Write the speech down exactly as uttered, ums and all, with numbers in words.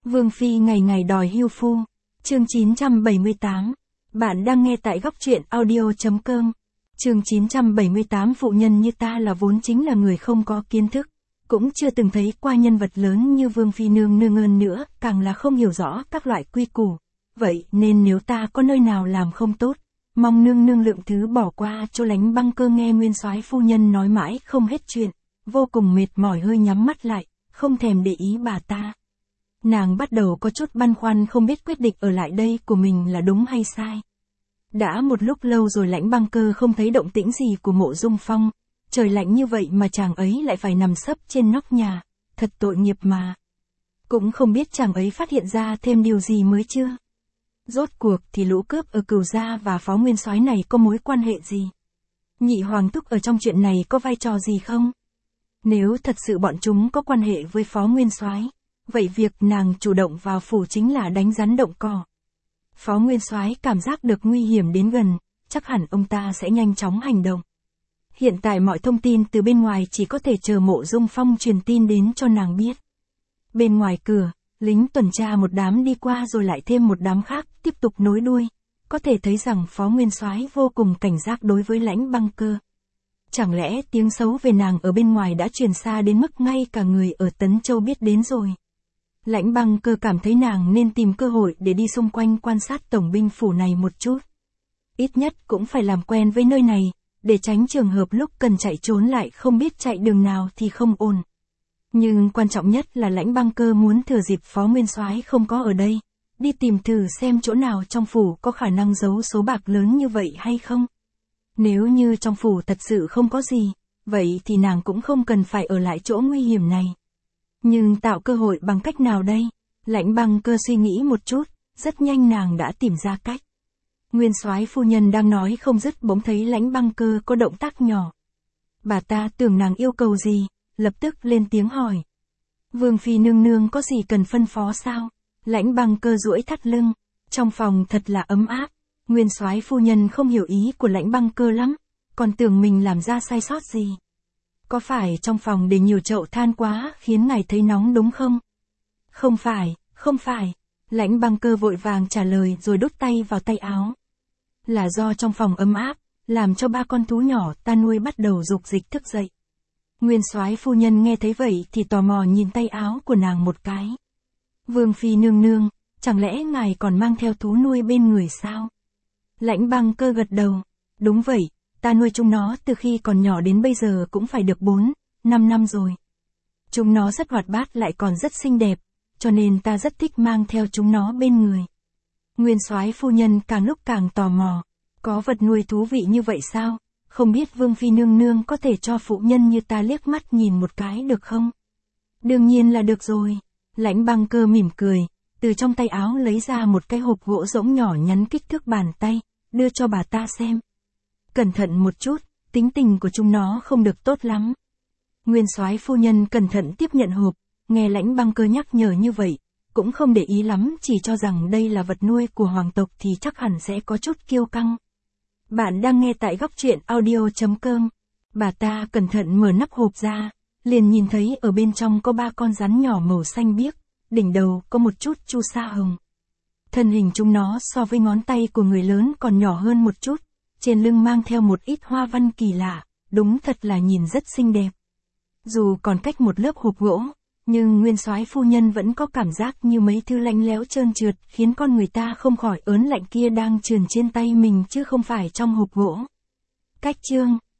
Vương Phi ngày ngày đòi hưu phu. Chương chín trăm bảy mươi tám. Bạn đang nghe tại góc truyện audio.com. Chương chín trăm bảy mươi tám. Phụ nhân như ta là vốn chính là người không có kiến thức, cũng chưa từng thấy qua nhân vật lớn như Vương Phi nương nương hơn nữa, càng là không hiểu rõ các loại quy củ. Vậy nên nếu ta có nơi nào làm không tốt, mong nương nương lượng thứ bỏ qua cho. Lánh Băng Cơ nghe nguyên soái phu nhân nói mãi không hết chuyện, vô cùng mệt mỏi, hơi nhắm mắt lại, không thèm để ý bà ta. Nàng bắt đầu có chút băn khoăn, không biết quyết định ở lại đây của mình là đúng hay sai. Đã một lúc lâu rồi Lãnh Băng Cơ không thấy động tĩnh gì của Mộ Dung Phong. Trời lạnh như vậy mà chàng ấy lại phải nằm sấp trên nóc nhà, thật tội nghiệp mà. Cũng không biết chàng ấy phát hiện ra thêm điều gì mới chưa. Rốt cuộc thì lũ cướp ở Cửu Gia và Phó Nguyên Soái này có mối quan hệ gì? Nhị Hoàng Thúc ở trong chuyện này có vai trò gì không? Nếu thật sự bọn chúng có quan hệ với Phó Nguyên Soái, vậy việc nàng chủ động vào phủ chính là đánh rắn động cỏ. Phó Nguyên Soái cảm giác được nguy hiểm đến gần, chắc hẳn ông ta sẽ nhanh chóng hành động. Hiện tại mọi thông tin từ bên ngoài chỉ có thể chờ Mộ Dung Phong truyền tin đến cho nàng biết. Bên ngoài cửa, lính tuần tra một đám đi qua rồi lại thêm một đám khác tiếp tục nối đuôi, có thể thấy rằng Phó Nguyên Soái vô cùng cảnh giác đối với Lãnh Băng Cơ. Chẳng lẽ tiếng xấu về nàng ở bên ngoài đã truyền xa đến mức ngay cả người ở Tấn Châu biết đến rồi? Lãnh Băng Cơ cảm thấy nàng nên tìm cơ hội để đi xung quanh quan sát tổng binh phủ này một chút. Ít nhất cũng phải làm quen với nơi này, để tránh trường hợp lúc cần chạy trốn lại không biết chạy đường nào thì không ổn. Nhưng quan trọng nhất là Lãnh Băng Cơ muốn thừa dịp Phó Nguyên Soái không có ở đây, đi tìm thử xem chỗ nào trong phủ có khả năng giấu số bạc lớn như vậy hay không. Nếu như trong phủ thật sự không có gì, vậy thì nàng cũng không cần phải ở lại chỗ nguy hiểm này. Nhưng tạo cơ hội bằng cách nào đây? Lãnh Băng Cơ suy nghĩ một chút, rất nhanh nàng đã tìm ra cách. Nguyên soái phu nhân đang nói không dứt bỗng thấy Lãnh Băng Cơ có động tác nhỏ. Bà ta tưởng nàng yêu cầu gì, lập tức lên tiếng hỏi. Vương Phi nương nương có gì cần phân phó sao? Lãnh Băng Cơ duỗi thắt lưng, trong phòng thật là ấm áp. Nguyên soái phu nhân không hiểu ý của Lãnh Băng Cơ lắm, còn tưởng mình làm ra sai sót gì. Có phải trong phòng để nhiều chậu than quá khiến ngài thấy nóng đúng không? Không phải, không phải. Lãnh Băng Cơ vội vàng trả lời rồi đút tay vào tay áo. Là do trong phòng ấm áp, làm cho ba con thú nhỏ ta nuôi bắt đầu rục dịch thức dậy. Nguyên soái phu nhân nghe thấy vậy thì tò mò nhìn tay áo của nàng một cái. Vương Phi nương nương, chẳng lẽ ngài còn mang theo thú nuôi bên người sao? Lãnh Băng Cơ gật đầu. Đúng vậy, ta nuôi chúng nó từ khi còn nhỏ đến bây giờ cũng phải được bốn, năm năm rồi. Chúng nó rất hoạt bát lại còn rất xinh đẹp, cho nên ta rất thích mang theo chúng nó bên người. Nguyên soái phu nhân càng lúc càng tò mò. Có vật nuôi thú vị như vậy sao? Không biết Vương Phi nương nương có thể cho phụ nhân như ta liếc mắt nhìn một cái được không? Đương nhiên là được rồi. Lãnh Băng Cơ mỉm cười, từ trong tay áo lấy ra một cái hộp gỗ rỗng nhỏ nhắn kích thước bàn tay, đưa cho bà ta xem. Cẩn thận một chút, tính tình của chúng nó không được tốt lắm. Nguyên soái phu nhân cẩn thận tiếp nhận hộp, nghe Lãnh Băng Cơ nhắc nhở như vậy, cũng không để ý lắm, chỉ cho rằng đây là vật nuôi của hoàng tộc thì chắc hẳn sẽ có chút kiêu căng. Bạn đang nghe tại góc truyện audio.com. Bà ta cẩn thận mở nắp hộp ra, liền nhìn thấy ở bên trong có ba con rắn nhỏ màu xanh biếc, đỉnh đầu có một chút chu sa hồng. Thân hình chúng nó so với ngón tay của người lớn còn nhỏ hơn một chút, trên lưng mang theo một ít hoa văn kỳ lạ, đúng thật là nhìn rất xinh đẹp. Dù còn cách một lớp hộp gỗ, nhưng nguyên soái phu nhân vẫn có cảm giác như mấy thứ lạnh lẽo trơn trượt, khiến con người ta không khỏi ớn lạnh kia đang trườn trên tay mình chứ không phải trong hộp gỗ. Cách chương